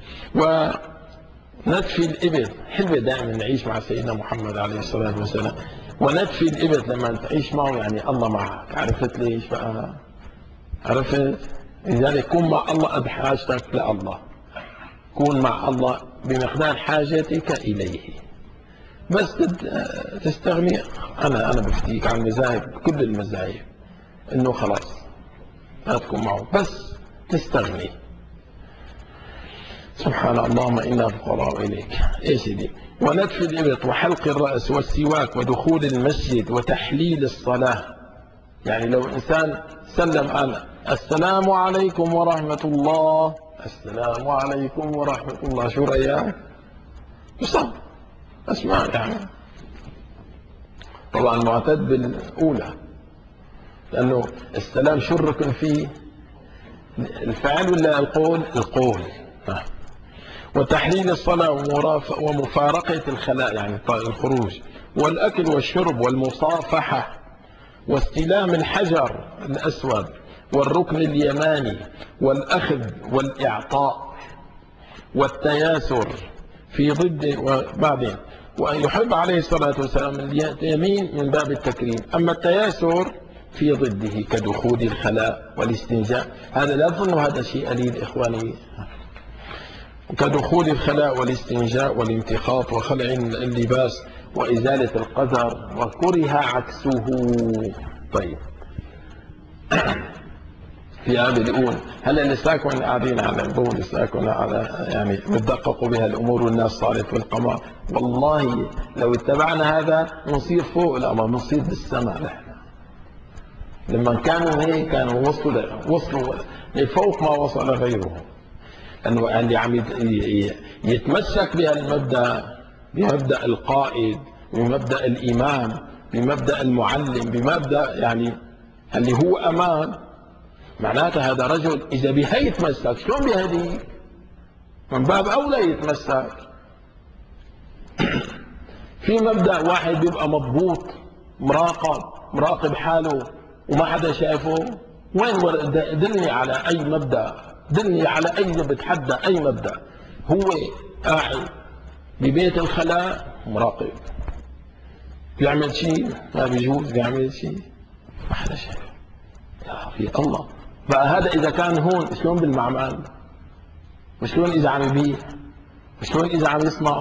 ونتف الإبل حلوة، دائما نعيش مع سيدنا محمد عليه الصلاة والسلام. ونتف الإبل لما تعيش معه يعني الله معك. عرفت ليش بقى؟ عرفت؟ لذلك كن مع الله قد حاجتك لله، كون مع الله بمقدار حاجتك إليه. بس تستغني. أنا بفتيك عن مذاهب، كل المذاهب إنه خلاص لا تكون معه، بس تستغني. سبحان اللهم إنا فقراء إليك. يا سيدي. ونتف الإبط وحلق الرأس والسواك ودخول المسجد وتحليل الصلاة. يعني لو إنسان سلم أنا السلام عليكم ورحمة الله، السلام عليكم ورحمة الله، شو رأيك؟ يصب أسمع يعني. طبعا معتد بالأولى، لأنه السلام شو الركن فيه؟ الفعل ولا القول؟ القول. وتحليل الصلاة ومفارقة الخلاء يعني الخروج، والأكل والشرب والمصافحة، واستلام الحجر الأسود والركن اليماني، والأخذ والإعطاء، والتياسر في ضد. وبعدين ويحب عليه الصلاة والسلام اليمين من باب التكريم. أما التياسر في ضده كدخول الخلاء والاستنجاء. هذا لا تظن هذا شيء قليل إخواني. كدخول الخلاء والاستنجاء والامتخاط وخلع اللباس وإزالة القذر، وكره عكسه. طيب في هذا بيقول هلا لساكن قاعدين على البول، لساكن على يعني بتدققوا بها الامور والناس صارت في القمر. والله لو اتبعنا هذا نصير فوق القمر، نصير بالسماء. نحن لما كانوا هيك كانوا وصلوا لفوق ما وصل غيرهم. انه اللي عم يتمسك بهالمبدا، بمبدا القائد، بمبدا الامام، بمبدا المعلم، بمبدا يعني اللي هو امان، معناته هذا رجل إذا بهي يتمسك شلون بهديك؟ من باب أولى يتمسك. في مبدأ واحد بيبقى مضبوط مراقب حاله وما حدا شايفه. وين دلني على أي مبدأ، دلني على أي بتحدى أي مبدأ هو قاعد ببيت الخلاء مراقب، بيعمل شيء ما بيجوز، بيعمل شيء ما حدا شايف. يا في الله بقى هذا إذا كان هون شلون بالمعمل؟ وشلون إذا عم يبيع؟ وشلون إذا عم يصنع؟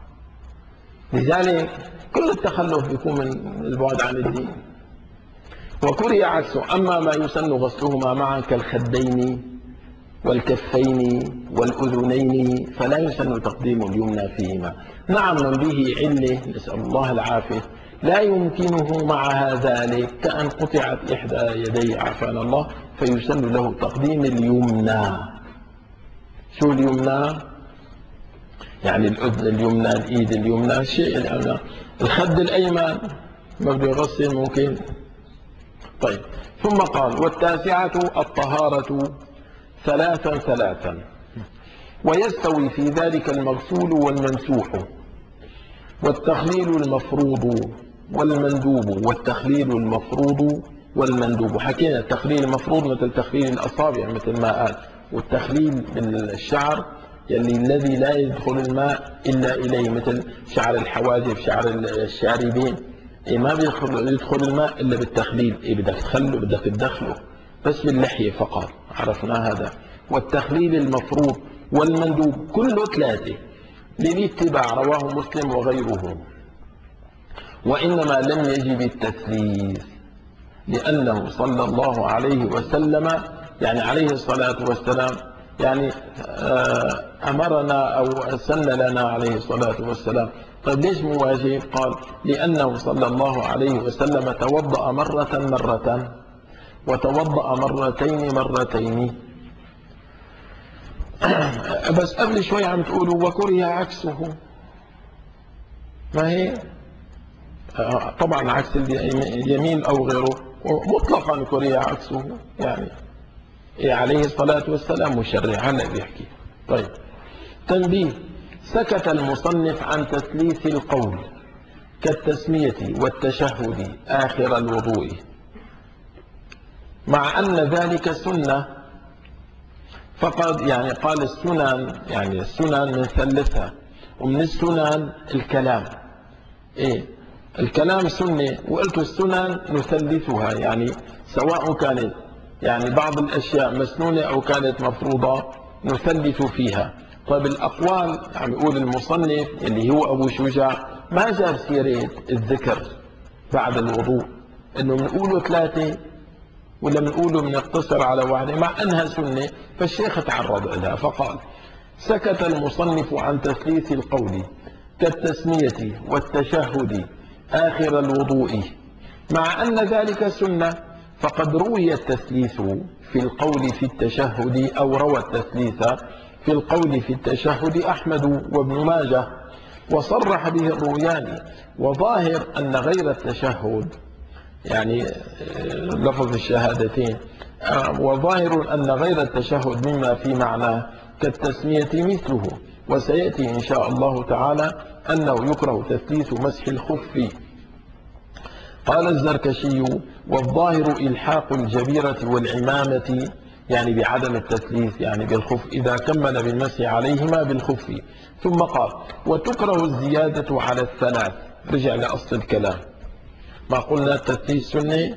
لذلك كل التخلف بيكون من البعد عن الدين. وكره عكسه. أما ما يسن غسلهما معا كالخدين والكفين والأذنين فلا يسن تقديم اليمنى فيهما. نعم من به علة نسأل الله العافية لا يمكنه معها ذلك، كأن قطعت إحدى يديه عافانا الله، فيسن له تقديم اليمنى. شو اليمنى؟ يعني الأذن اليمنى، الإيد اليمنى، الشيء اليمنى. الخد الأيمن ما بده يغسل ممكن. طيب ثم قال والتاسعة الطهارة ثلاثا، ويستوي في ذلك المغسول والممسوح والتخليل المفروض والمندوب. والتخليل المفروض والمندوب، حكينا التخليل المفروض مثل تخليل الأصابع مثل ما قال، والتخليل بالشعر يعني الذي لا يدخل الماء إلا إليه مثل شعر الحواجب، شعر الشاربين، ما يدخل الماء إلا بالتخليل. بدك تخله، بدك تدخله بس باللحية فقط، عرفنا هذا. والتخليل المفروض والمندوب كله ثلاثة للاتباع، رواه مسلم وغيره. وإنما لم يجب التثليث لأنه صلى الله عليه وسلم يعني عليه الصلاة والسلام يعني أمرنا أو سن لنا عليه الصلاة والسلام. طيب ليش مو واجب؟ قال لأنه صلى الله عليه وسلم توضأ مرة وتوضأ مرتين. بس قبل شوي عم تقولوا وكره عكسه. ما هي طبعا عكس اليمين أو غيره مطلقا كره عكسه، يعني عليه الصلاة والسلام مشرع هلا بيحكي. طيب تنبيه: سكت المصنف عن تثليث القول كالتسمية والتشهد آخر الوضوء، مع أن ذلك سنة. فقد يعني قال السنن، يعني السنن نثلثها، ومن السنن الكلام. الكلام سنة، وقلت السنن نثلثها، يعني سواء كانت يعني بعض الأشياء مسنونة أو كانت مفروضة نثلث فيها. طيب الأقوال عم يقول المصنف اللي هو أبو شجاع ما جاب سيرة الذكر بعد الوضوء، إنه بنقوله ثلاثة ولا بنقوله بنقتصر على واحدة، مع أنها سنة. فالشيخ تعرض لها فقال: سكت المصنف عن تثليث القول كالتسمية والتشهد آخر الوضوء، مع أن ذلك سنة. فقد روي التثليث في القول في التشهد، أو روى التثليث في القول في التشهد أحمد وابن ماجه، وصرح به الروياني. وظاهر أن غير التشهد يعني لفظ الشهادتين، وظاهر أن غير التشهد مما في معناه كالتسمية مثله. وسيأتي إن شاء الله تعالى أنه يكره تثليث مسح الخف. قال الزركشي: والظاهر إلحاق الجبيرة والعمامة يعني بعدم التثليث، يعني بالخف إذا كمل بالمسح عليهما بالخف. ثم قال: وتكره الزيادة على الثلاث. رجع لأصل الكلام، ما قلنا التثليث سنة،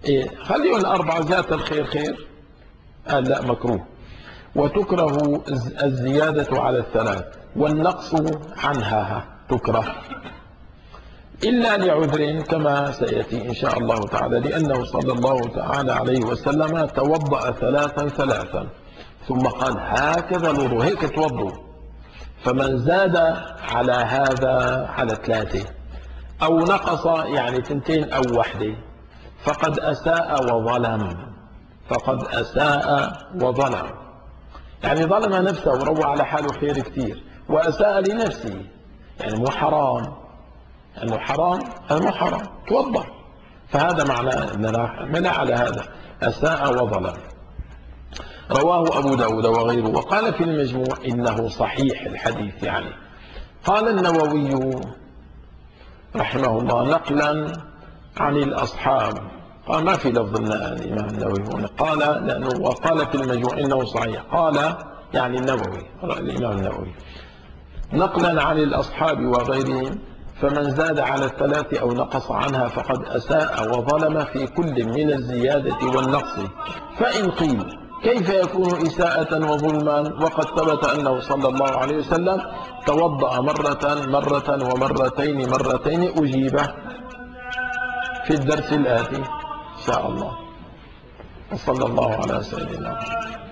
خليه الأربعة ذات الخير خير، قال لا مكروه. وتكره الزيادة على الثلاث والنقص عنها تكره إلا لعذر كما سيأتي إن شاء الله تعالى، لأنه صلى الله تعالى عليه وسلم توضأ ثلاثا ثلاثا ثم قال هكذا الوضوء، هيك توضوا. فمن زاد على هذا على ثلاثة أو نقص يعني ثنتين أو وحدة فقد أساء وظلم، فقد أساء وظلم، يعني ظلم نفسه وروى على حاله خير كثير وأساء لنفسه، يعني مو حرام، أنه حرام هذا مو حرام توضأ. فهذا معناه أن على هذا أساء وظلم. رواه أبو داود وغيره. وقال في المجموع إنه صحيح الحديث. يعني قال النووي رحمه الله نقلا عن الأصحاب، قال ما في لفظ الإمام النووي هنا، قال لأنه وقال في المجموع إنه صحيح، قال يعني النووي الإمام النووي نقلا عن الأصحاب وغيرهم فمن زاد على الثلاث أو نقص عنها فقد أساء وظلم في كل من الزيادة والنقص. فإن قيل كيف يكون إساءة وظلما وقد ثبت أنه صلى الله عليه وسلم توضأ مرة ومرتين أجيب في الدرس الآتي إن شاء الله. وصلى الله على سيدنا محمد.